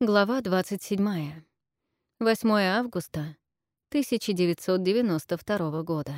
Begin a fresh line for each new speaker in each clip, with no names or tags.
Глава 27. 8 августа 1992 года.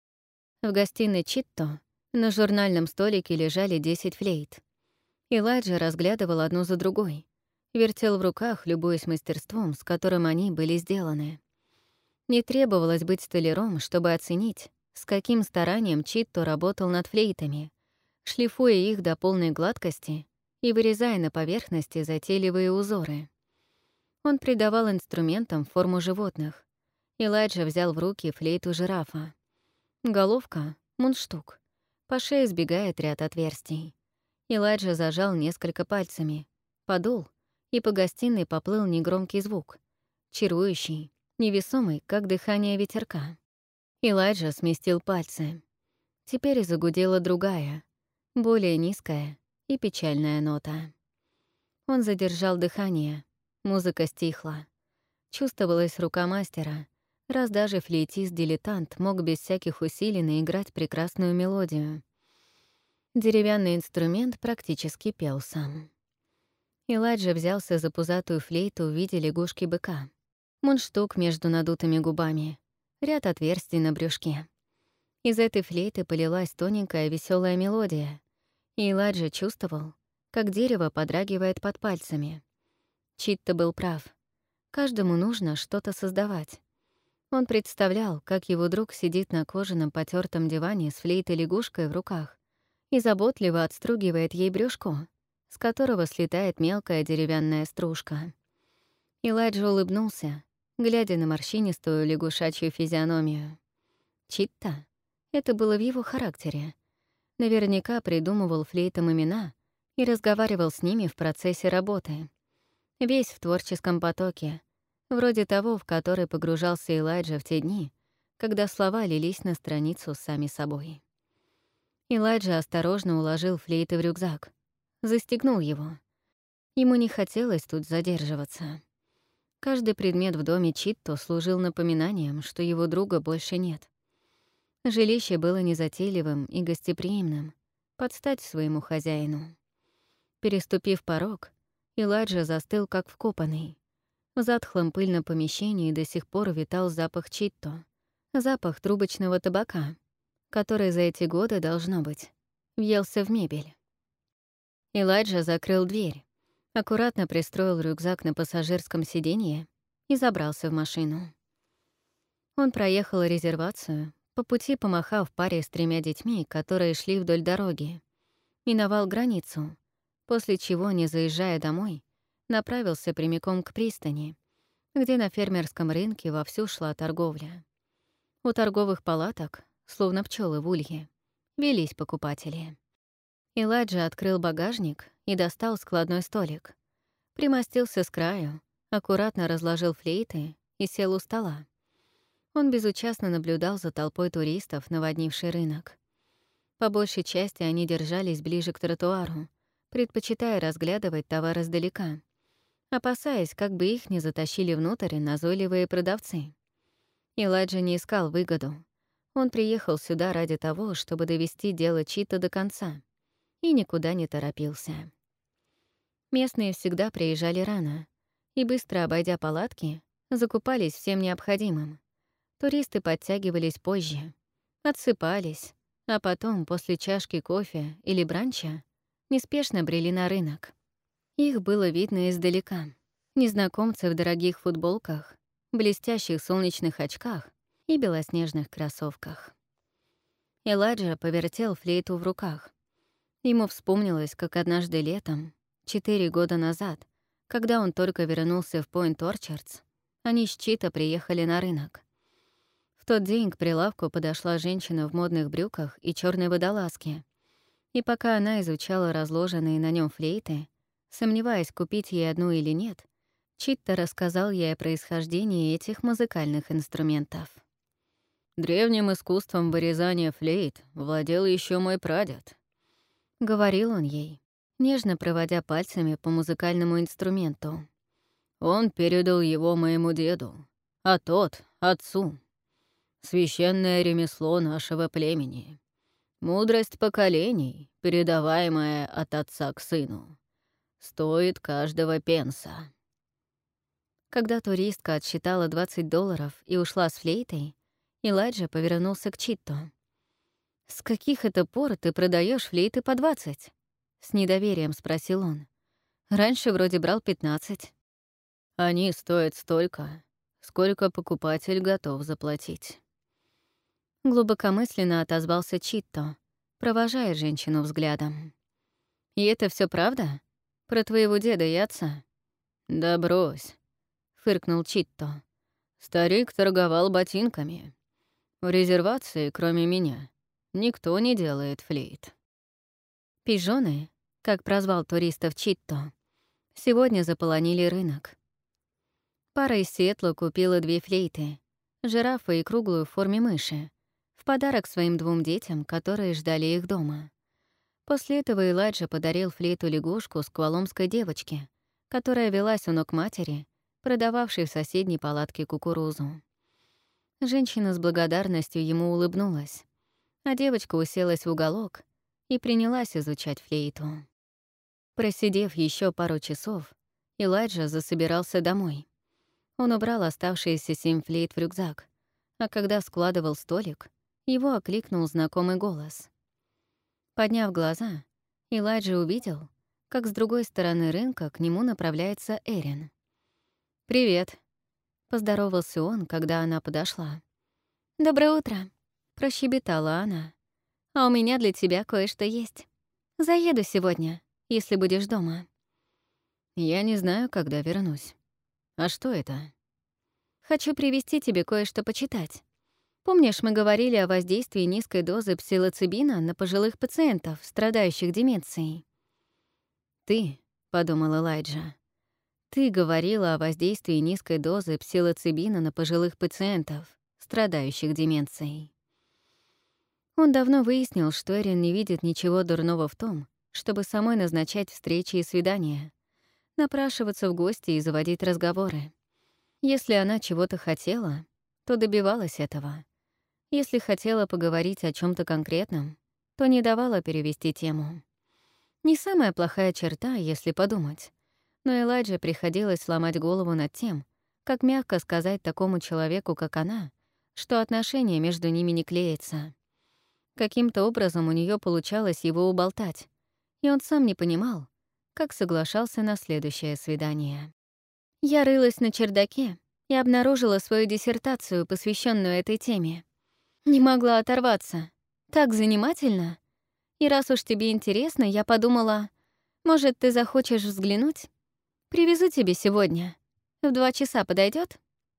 В гостиной Читто на журнальном столике лежали 10 флейт. Элайджа разглядывал одну за другой, вертел в руках, любуясь мастерством, с которым они были сделаны. Не требовалось быть столяром, чтобы оценить, с каким старанием Читто работал над флейтами, шлифуя их до полной гладкости и вырезая на поверхности затейливые узоры. Он придавал инструментам форму животных. Элайджа взял в руки флейту жирафа. Головка — мундштук. По шее сбегает ряд отверстий. Элайджа зажал несколько пальцами, подул, и по гостиной поплыл негромкий звук, чарующий, невесомый, как дыхание ветерка. Элайджа сместил пальцы. Теперь загудела другая, более низкая и печальная нота. Он задержал дыхание. Музыка стихла. Чувствовалась рука мастера, раз даже флейтист-дилетант мог без всяких усилий наиграть прекрасную мелодию. Деревянный инструмент практически пел сам. Элайджа взялся за пузатую флейту в виде лягушки-быка. Мундштук между надутыми губами, ряд отверстий на брюшке. Из этой флейты полилась тоненькая веселая мелодия, и Элайджа чувствовал, как дерево подрагивает под пальцами. Читто был прав. Каждому нужно что-то создавать. Он представлял, как его друг сидит на кожаном потертом диване с флейтой-лягушкой в руках и заботливо отстругивает ей брюшко, с которого слетает мелкая деревянная стружка. Элайджа улыбнулся, глядя на морщинистую лягушачью физиономию. Читто — это было в его характере. Наверняка придумывал флейтам имена и разговаривал с ними в процессе работы. Весь в творческом потоке, вроде того, в который погружался Элайджа в те дни, когда слова лились на страницу сами собой. Элайджа осторожно уложил флейты в рюкзак, застегнул его. Ему не хотелось тут задерживаться. Каждый предмет в доме Читто служил напоминанием, что его друга больше нет. Жилище было незатейливым и гостеприимным, под стать своему хозяину. Переступив порог, Элайджа застыл, как вкопанный. В затхлом пыльном помещении до сих пор витал запах Читто, запах трубочного табака, который за эти годы, должно быть, въелся в мебель. Элайджа закрыл дверь, аккуратно пристроил рюкзак на пассажирском сиденье и забрался в машину. Он проехал резервацию, по пути помахав паре с 3 детьми, которые шли вдоль дороги, миновал границу, после чего, не заезжая домой, направился прямиком к пристани, где на фермерском рынке вовсю шла торговля. У торговых палаток, словно пчелы в улье, велись покупатели. Элайджа открыл багажник и достал складной столик. Примостился с краю, аккуратно разложил флейты и сел у стола. Он безучастно наблюдал за толпой туристов, наводнившей рынок. По большей части они держались ближе к тротуару, предпочитая разглядывать товар издалека, опасаясь, как бы их не затащили внутрь назойливые продавцы. Элайджа не искал выгоду. Он приехал сюда ради того, чтобы довести дело Читто до конца, и никуда не торопился. Местные всегда приезжали рано и, быстро обойдя палатки, закупались всем необходимым. Туристы подтягивались позже, отсыпались, а потом, после чашки кофе или бранча, неспешно брели на рынок. Их было видно издалека. Незнакомцы в дорогих футболках, блестящих солнечных очках и белоснежных кроссовках. Элайджа повертел флейту в руках. Ему вспомнилось, как однажды летом, 4 года назад, когда он только вернулся в Пойнт-Орчардс, они с Читто приехали на рынок. В тот день к прилавку подошла женщина в модных брюках и черной водолазке, и пока она изучала разложенные на нем флейты, сомневаясь, купить ей одну или нет, Читто рассказал ей о происхождении этих музыкальных инструментов. «Древним искусством вырезания флейт владел еще мой прадед», — говорил он ей, нежно проводя пальцами по музыкальному инструменту. «Он передал его моему деду, а тот — отцу. Священное ремесло нашего племени. Мудрость поколений, передаваемая от отца к сыну, стоит каждого пенса». Когда туристка отсчитала $20 и ушла с флейтой, Элайджа повернулся к Читто. «С каких это пор ты продаешь флейты по 20?» — с недоверием спросил он. «Раньше вроде брал 15». «Они стоят столько, сколько покупатель готов заплатить». Глубокомысленно отозвался Читто, провожая женщину взглядом. «И это все правда? Про твоего деда и отца?» «Да брось», — фыркнул Читто. «Старик торговал ботинками. В резервации, кроме меня, никто не делает флейт». Пижоны, как прозвал туристов Читто, сегодня заполонили рынок. Пара из Сиэтла купила 2 флейты, жирафа и круглую в форме мыши, в подарок своим 2 детям, которые ждали их дома. После этого Элайджа подарил флейту-лягушку скваломской девочке, которая велась у ног матери, продававшей в соседней палатке кукурузу. Женщина с благодарностью ему улыбнулась, а девочка уселась в уголок и принялась изучать флейту. Просидев еще пару часов, Элайджа засобирался домой. Он убрал оставшиеся 7 флейт в рюкзак, а когда складывал столик, его окликнул знакомый голос. Подняв глаза, Элайджа увидел, как с другой стороны рынка к нему направляется Эрин. «Привет», — поздоровался он, когда она подошла. «Доброе утро», — прощебетала она. «А у меня для тебя кое-что есть. Заеду сегодня, если будешь дома». «Я не знаю, когда вернусь. А что это?» «Хочу привезти тебе кое-что почитать. Помнишь, мы говорили о воздействии низкой дозы псилоцибина на пожилых пациентов, страдающих деменцией?» «Ты», — подумал Элайджа, — «ты говорила о воздействии низкой дозы псилоцибина на пожилых пациентов, страдающих деменцией». Он давно выяснил, что Эрин не видит ничего дурного в том, чтобы самой назначать встречи и свидания, напрашиваться в гости и заводить разговоры. Если она чего-то хотела, то добивалась этого. Если хотела поговорить о чем то конкретном, то не давала перевести тему. Не самая плохая черта, если подумать. Но Элайджа приходилось ломать голову над тем, как мягко сказать такому человеку, как она, что отношения между ними не клеятся. Каким-то образом у нее получалось его уболтать, и он сам не понимал, как соглашался на следующее свидание. Я рылась на чердаке и обнаружила свою диссертацию, посвященную этой теме. Не могла оторваться. Так занимательно. И раз уж тебе интересно, я подумала, может, ты захочешь взглянуть? Привезу тебе сегодня. В 2 часа подойдет?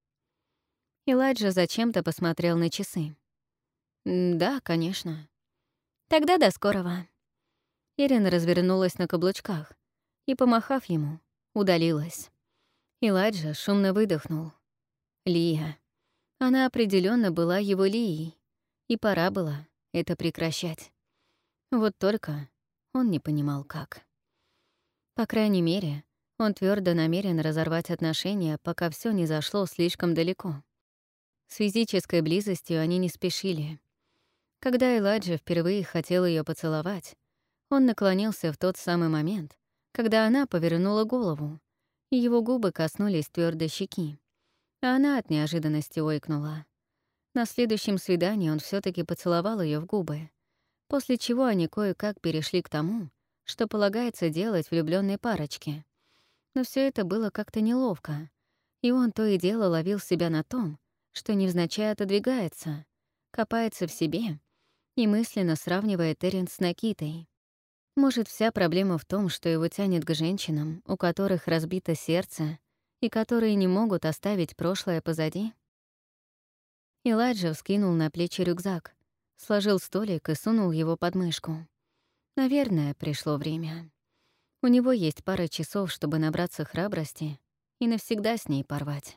Элайджа зачем-то посмотрел на часы. «Да, конечно». «Тогда до скорого». Эрин развернулась на каблучках и, помахав ему, удалилась. Элайджа шумно выдохнул. Лия. Она определенно была его Лией, и пора было это прекращать. Вот только он не понимал, как. По крайней мере, он твердо намерен разорвать отношения, пока все не зашло слишком далеко. С физической близостью они не спешили. Когда Элайджа впервые хотел ее поцеловать, он наклонился в тот самый момент, когда она повернула голову, и его губы коснулись твердой щеки, а она от неожиданности ойкнула. На следующем свидании он все таки поцеловал ее в губы, после чего они кое-как перешли к тому, что полагается делать влюбленной парочке. Но все это было как-то неловко, и он то и дело ловил себя на том, что невзначай отодвигается, копается в себе и мысленно сравнивает Эрин с Накитой. Может, вся проблема в том, что его тянет к женщинам, у которых разбито сердце и которые не могут оставить прошлое позади? Элайджа вскинул на плечи рюкзак, сложил столик и сунул его под мышку. Наверное, пришло время. У него есть пара часов, чтобы набраться храбрости и навсегда с ней порвать.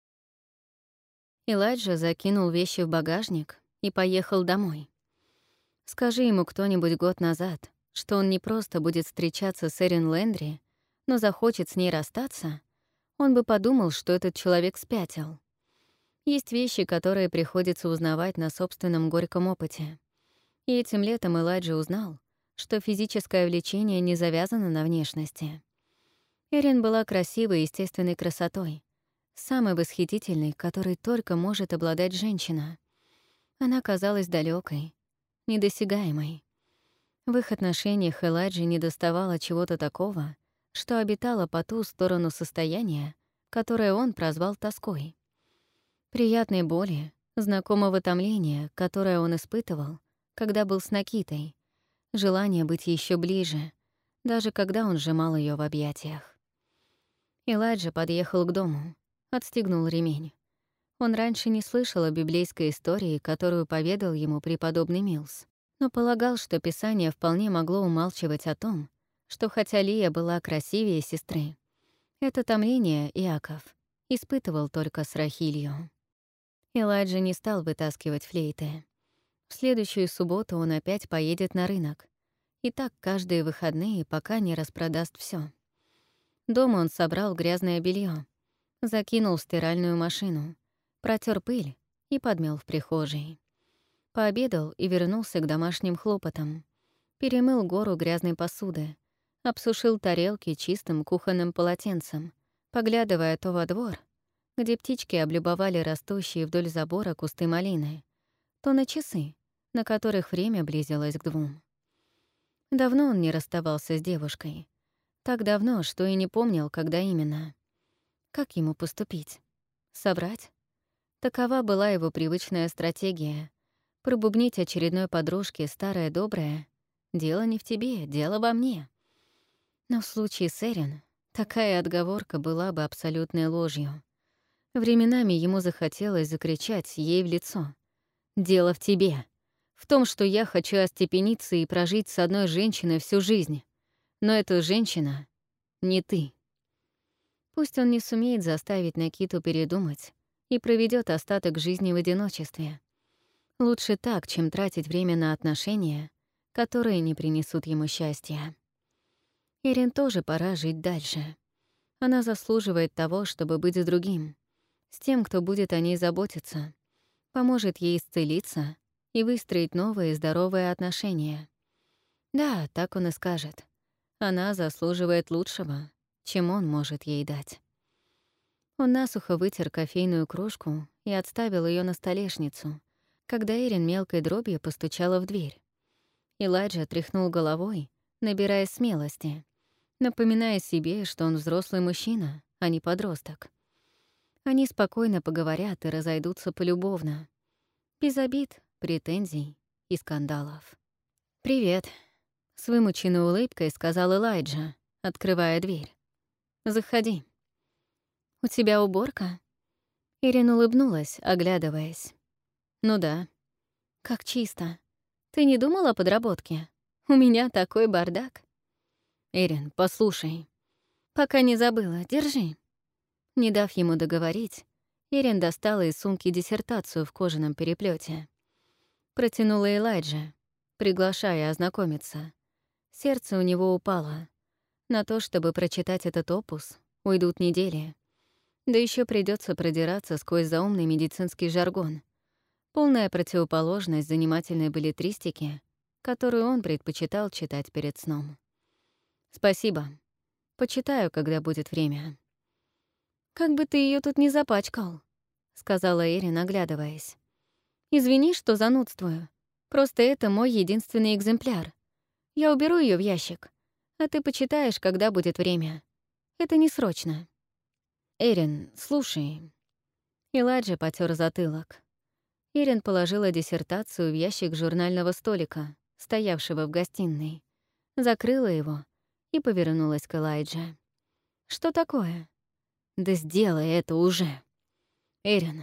Элайджа закинул вещи в багажник и поехал домой. Скажи ему кто-нибудь год назад, что он не просто будет встречаться с Эрин Лэндри, но захочет с ней расстаться, он бы подумал, что этот человек спятил. Есть вещи, которые приходится узнавать на собственном горьком опыте. И этим летом Элайджа узнал, что физическое влечение не завязано на внешности. Эрин была красивой естественной красотой, самой восхитительной, которой только может обладать женщина. Она казалась далекой, недосягаемой. В их отношениях Элайджи недоставало чего-то такого, что обитало по ту сторону состояния, которое он прозвал тоской. Приятной боли, знакомого томления, которое он испытывал, когда был с Накитой, желание быть еще ближе, даже когда он сжимал ее в объятиях. Элайджа подъехал к дому, отстегнул ремень. Он раньше не слышал о библейской истории, которую поведал ему преподобный Милс, но полагал, что Писание вполне могло умалчивать о том, что хотя Лия была красивее сестры, это томление Иаков испытывал только с Рахилью. Элайджа не стал вытаскивать флейты. В следующую субботу он опять поедет на рынок. И так каждые выходные, пока не распродаст все. Дома он собрал грязное белье, закинул в стиральную машину, протер пыль и подмел в прихожей. Пообедал и вернулся к домашним хлопотам. Перемыл гору грязной посуды, обсушил тарелки чистым кухонным полотенцем, поглядывая то во двор, где птички облюбовали растущие вдоль забора кусты малины, то на часы, на которых время близилось к 2. Давно он не расставался с девушкой. Так давно, что и не помнил, когда именно. Как ему поступить? Соврать? Такова была его привычная стратегия — пробубнить очередной подружке старое доброе «дело не в тебе, дело во мне». Но в случае с Эрин такая отговорка была бы абсолютной ложью. Временами ему захотелось закричать ей в лицо. «Дело в тебе. В том, что я хочу остепениться и прожить с одной женщиной всю жизнь. Но эта женщина — не ты». Пусть он не сумеет заставить Накиту передумать и проведет остаток жизни в одиночестве. Лучше так, чем тратить время на отношения, которые не принесут ему счастья. Эрин тоже пора жить дальше. Она заслуживает того, чтобы быть с другим, с тем, кто будет о ней заботиться, поможет ей исцелиться и выстроить новые здоровые отношения. Да, так он и скажет. Она заслуживает лучшего, чем он может ей дать. Он насухо вытер кофейную кружку и отставил ее на столешницу, когда Эрин мелкой дробью постучала в дверь. Элайджа тряхнул головой, набирая смелости, напоминая себе, что он взрослый мужчина, а не подросток. Они спокойно поговорят и разойдутся полюбовно, без обид, претензий и скандалов. «Привет», — с вымученной улыбкой сказал Элайджа, открывая дверь. «Заходи». «У тебя уборка?» Эрин улыбнулась, оглядываясь. «Ну да». «Как чисто. Ты не думала о подработке? У меня такой бардак». «Эрин, послушай». «Пока не забыла, держи». Не дав ему договорить, Эрин достала из сумки диссертацию в кожаном переплете. Протянула Элайджа, приглашая ознакомиться. Сердце у него упало. На то, чтобы прочитать этот опус, уйдут недели. Да еще придется продираться сквозь заумный медицинский жаргон. Полная противоположность занимательной беллетристике, которую он предпочитал читать перед сном. «Спасибо. Почитаю, когда будет время». «Как бы ты ее тут не запачкал», — сказала Эрин, оглядываясь. «Извини, что занудствую. Просто это мой единственный экземпляр. Я уберу ее в ящик, а ты почитаешь, когда будет время. Это не срочно». «Эрин, слушай». Элайджа потер затылок. Эрин положила диссертацию в ящик журнального столика, стоявшего в гостиной, закрыла его и повернулась к Элайдже. «Что такое?» «Да сделай это уже!» «Эрин».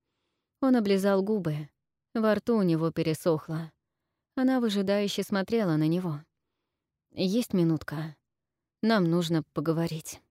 Он облизал губы. Во рту у него пересохло. Она выжидающе смотрела на него. «Есть минутка. Нам нужно поговорить».